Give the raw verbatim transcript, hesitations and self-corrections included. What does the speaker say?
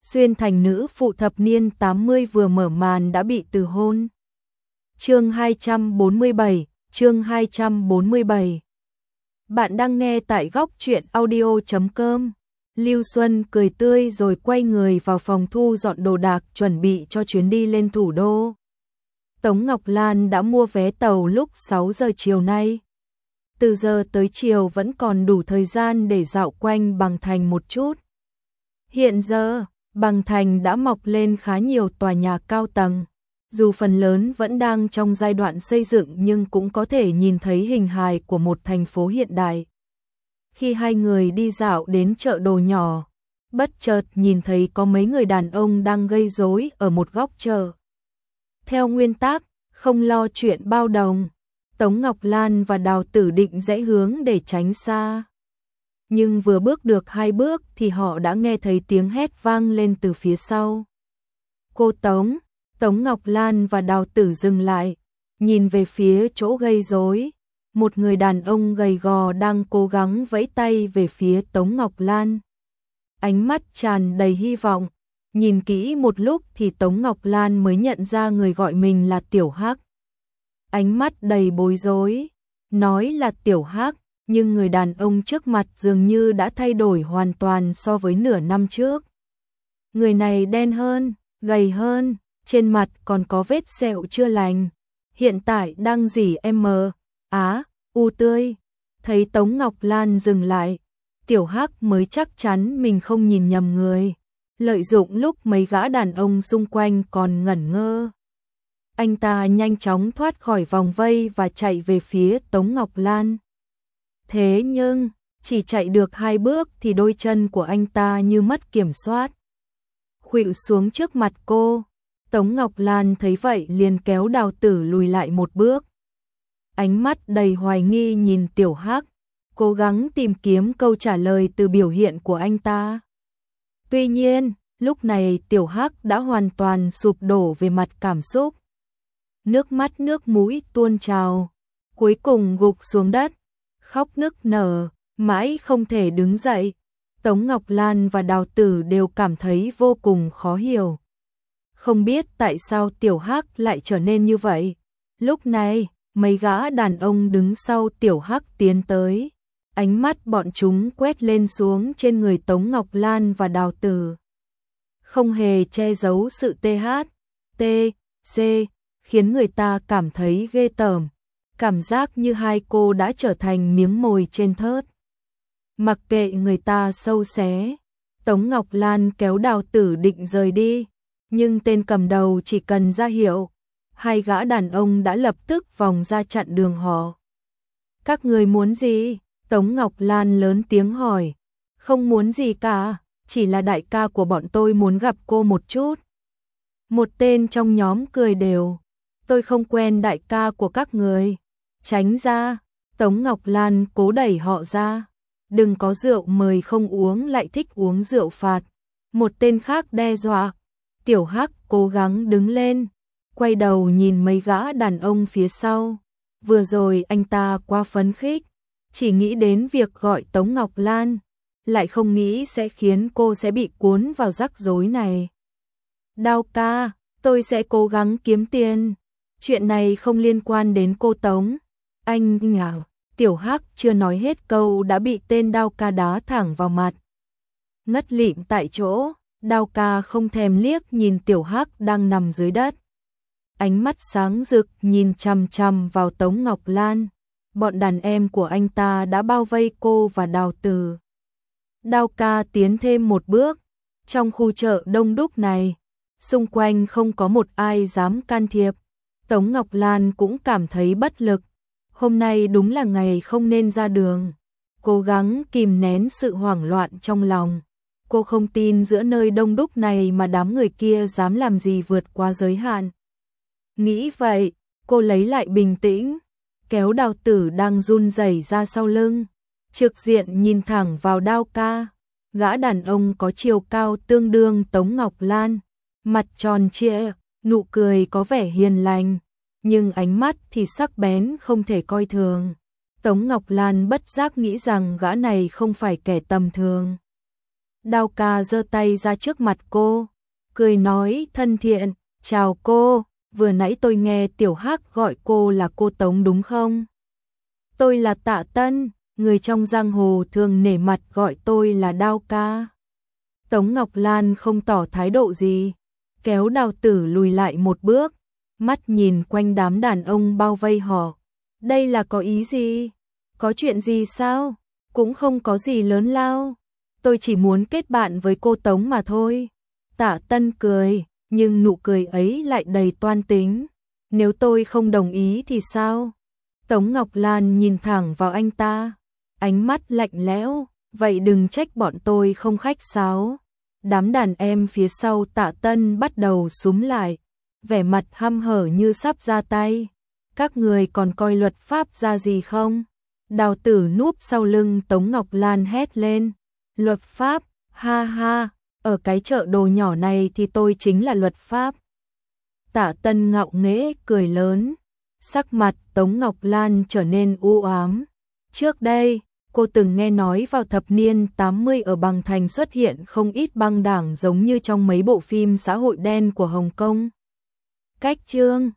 Xuyên thành nữ phụ thập niên tám mươi vừa mở màn đã bị từ hôn. Chương hai trăm bốn mươi bảy, chương hai trăm bốn mươi bảy. Bạn đang nghe tại góc truyện audio chấm com. Lưu Xuân cười tươi rồi quay người vào phòng thu dọn đồ đạc chuẩn bị cho chuyến đi lên thủ đô. Tống Ngọc Lan đã mua vé tàu lúc sáu giờ chiều nay. Từ giờ tới chiều vẫn còn đủ thời gian để dạo quanh Bằng Thành một chút. Hiện giờ, Bằng Thành đã mọc lên khá nhiều tòa nhà cao tầng. Dù phần lớn vẫn đang trong giai đoạn xây dựng nhưng cũng có thể nhìn thấy hình hài của một thành phố hiện đại. Khi hai người đi dạo đến chợ đồ nhỏ, bất chợt nhìn thấy có mấy người đàn ông đang gây rối ở một góc chợ. Theo nguyên tắc, không lo chuyện bao đồng, Tống Ngọc Lan và Đào Tử định rẽ hướng để tránh xa. Nhưng vừa bước được hai bước thì họ đã nghe thấy tiếng hét vang lên từ phía sau. Cô Tống, Tống Ngọc Lan và Đào Tử dừng lại, nhìn về phía chỗ gây rối. Một người đàn ông gầy gò đang cố gắng vẫy tay về phía Tống Ngọc Lan. Ánh mắt tràn đầy hy vọng, nhìn kỹ một lúc thì Tống Ngọc Lan mới nhận ra người gọi mình là Tiểu Hắc. Ánh mắt đầy bối rối, nói là Tiểu Hắc, nhưng người đàn ông trước mặt dường như đã thay đổi hoàn toàn so với nửa năm trước. Người này đen hơn, gầy hơn, trên mặt còn có vết sẹo chưa lành, hiện tại đang rỉ M, Á, U tươi. Thấy Tống Ngọc Lan dừng lại, Tiểu Hắc mới chắc chắn mình không nhìn nhầm người, lợi dụng lúc mấy gã đàn ông xung quanh còn ngẩn ngơ. Anh ta nhanh chóng thoát khỏi vòng vây và chạy về phía Tống Ngọc Lan. Thế nhưng, chỉ chạy được hai bước thì đôi chân của anh ta như mất kiểm soát, khuỵu xuống trước mặt cô. Tống Ngọc Lan thấy vậy liền kéo Đào Tử lùi lại một bước. Ánh mắt đầy hoài nghi nhìn Tiểu Hắc, cố gắng tìm kiếm câu trả lời từ biểu hiện của anh ta. Tuy nhiên, lúc này Tiểu Hắc đã hoàn toàn sụp đổ về mặt cảm xúc. Nước mắt nước mũi tuôn trào, cuối cùng gục xuống đất, khóc nức nở, mãi không thể đứng dậy. Tống Ngọc Lan và Đào Tử đều cảm thấy vô cùng khó hiểu. Không biết tại sao Tiểu Hắc lại trở nên như vậy. Lúc này, mấy gã đàn ông đứng sau Tiểu Hắc tiến tới. Ánh mắt bọn chúng quét lên xuống trên người Tống Ngọc Lan và Đào Tử. Không hề che giấu sự tê hát, tê, xê, khiến người ta cảm thấy ghê tởm. Cảm giác như hai cô đã trở thành miếng mồi trên thớt. Mặc kệ người ta sâu xé, Tống Ngọc Lan kéo Đào Tử định rời đi. Nhưng tên cầm đầu chỉ cần ra hiệu, hai gã đàn ông đã lập tức vòng ra chặn đường họ. Các người muốn gì? Tống Ngọc Lan lớn tiếng hỏi. Không muốn gì cả, chỉ là đại ca của bọn tôi muốn gặp cô một chút. Một tên trong nhóm cười đều. Tôi không quen đại ca của các người. Tránh ra. Tống Ngọc Lan cố đẩy họ ra. Đừng có rượu mời không uống lại thích uống rượu phạt. Một tên khác đe dọa. Tiểu Hắc cố gắng đứng lên, quay đầu nhìn mấy gã đàn ông phía sau. Vừa rồi anh ta quá phấn khích, chỉ nghĩ đến việc gọi Tống Ngọc Lan, lại không nghĩ sẽ khiến cô sẽ bị cuốn vào rắc rối này. Đào ca, tôi sẽ cố gắng kiếm tiền. Chuyện này không liên quan đến cô Tống. Anh nhào. Tiểu Hắc chưa nói hết câu đã bị tên Đào ca đá thẳng vào mặt. Ngất lịm tại chỗ. Đào ca không thèm liếc nhìn Tiểu Hắc đang nằm dưới đất. Ánh mắt sáng rực nhìn chằm chằm vào Tống Ngọc Lan. Bọn đàn em của anh ta đã bao vây cô và Đào Tử. Đào ca tiến thêm một bước. Trong khu chợ đông đúc này, xung quanh không có một ai dám can thiệp. Tống Ngọc Lan cũng cảm thấy bất lực. Hôm nay đúng là ngày không nên ra đường. Cố gắng kìm nén sự hoảng loạn trong lòng. Cô không tin giữa nơi đông đúc này mà đám người kia dám làm gì vượt qua giới hạn. Nghĩ vậy, cô lấy lại bình tĩnh, kéo Đào Tử đang run rẩy ra sau lưng, trực diện nhìn thẳng vào Đào ca. Gã đàn ông có chiều cao tương đương Tống Ngọc Lan, mặt tròn trịa, nụ cười có vẻ hiền lành, nhưng ánh mắt thì sắc bén không thể coi thường. Tống Ngọc Lan bất giác nghĩ rằng gã này không phải kẻ tầm thường. Đao ca giơ tay ra trước mặt cô, cười nói thân thiện, chào cô, vừa nãy tôi nghe Tiểu Hắc gọi cô là cô Tống đúng không? Tôi là Tạ Tân, người trong giang hồ thường nể mặt gọi tôi là Đao ca. Tống Ngọc Lan không tỏ thái độ gì, kéo Đào Tử lùi lại một bước, mắt nhìn quanh đám đàn ông bao vây họ. Đây là có ý gì? Có chuyện gì sao? Cũng không có gì lớn lao. Tôi chỉ muốn kết bạn với cô Tống mà thôi. Tạ Tân cười, nhưng nụ cười ấy lại đầy toan tính. Nếu tôi không đồng ý thì sao? Tống Ngọc Lan nhìn thẳng vào anh ta, ánh mắt lạnh lẽo, vậy đừng trách bọn tôi không khách sáo. Đám đàn em phía sau Tạ Tân bắt đầu xúm lại, vẻ mặt hăm hở như sắp ra tay. Các người còn coi luật pháp ra gì không? Đào Tử núp sau lưng Tống Ngọc Lan hét lên. Luật pháp, ha ha, ở cái chợ đồ nhỏ này thì tôi chính là luật pháp. Tạ Tân ngạo nghễ cười lớn, sắc mặt Tống Ngọc Lan trở nên u ám. Trước đây, cô từng nghe nói vào thập niên tám mươi ở Bằng Thành xuất hiện không ít băng đảng giống như trong mấy bộ phim xã hội đen của Hồng Kông. Cách chương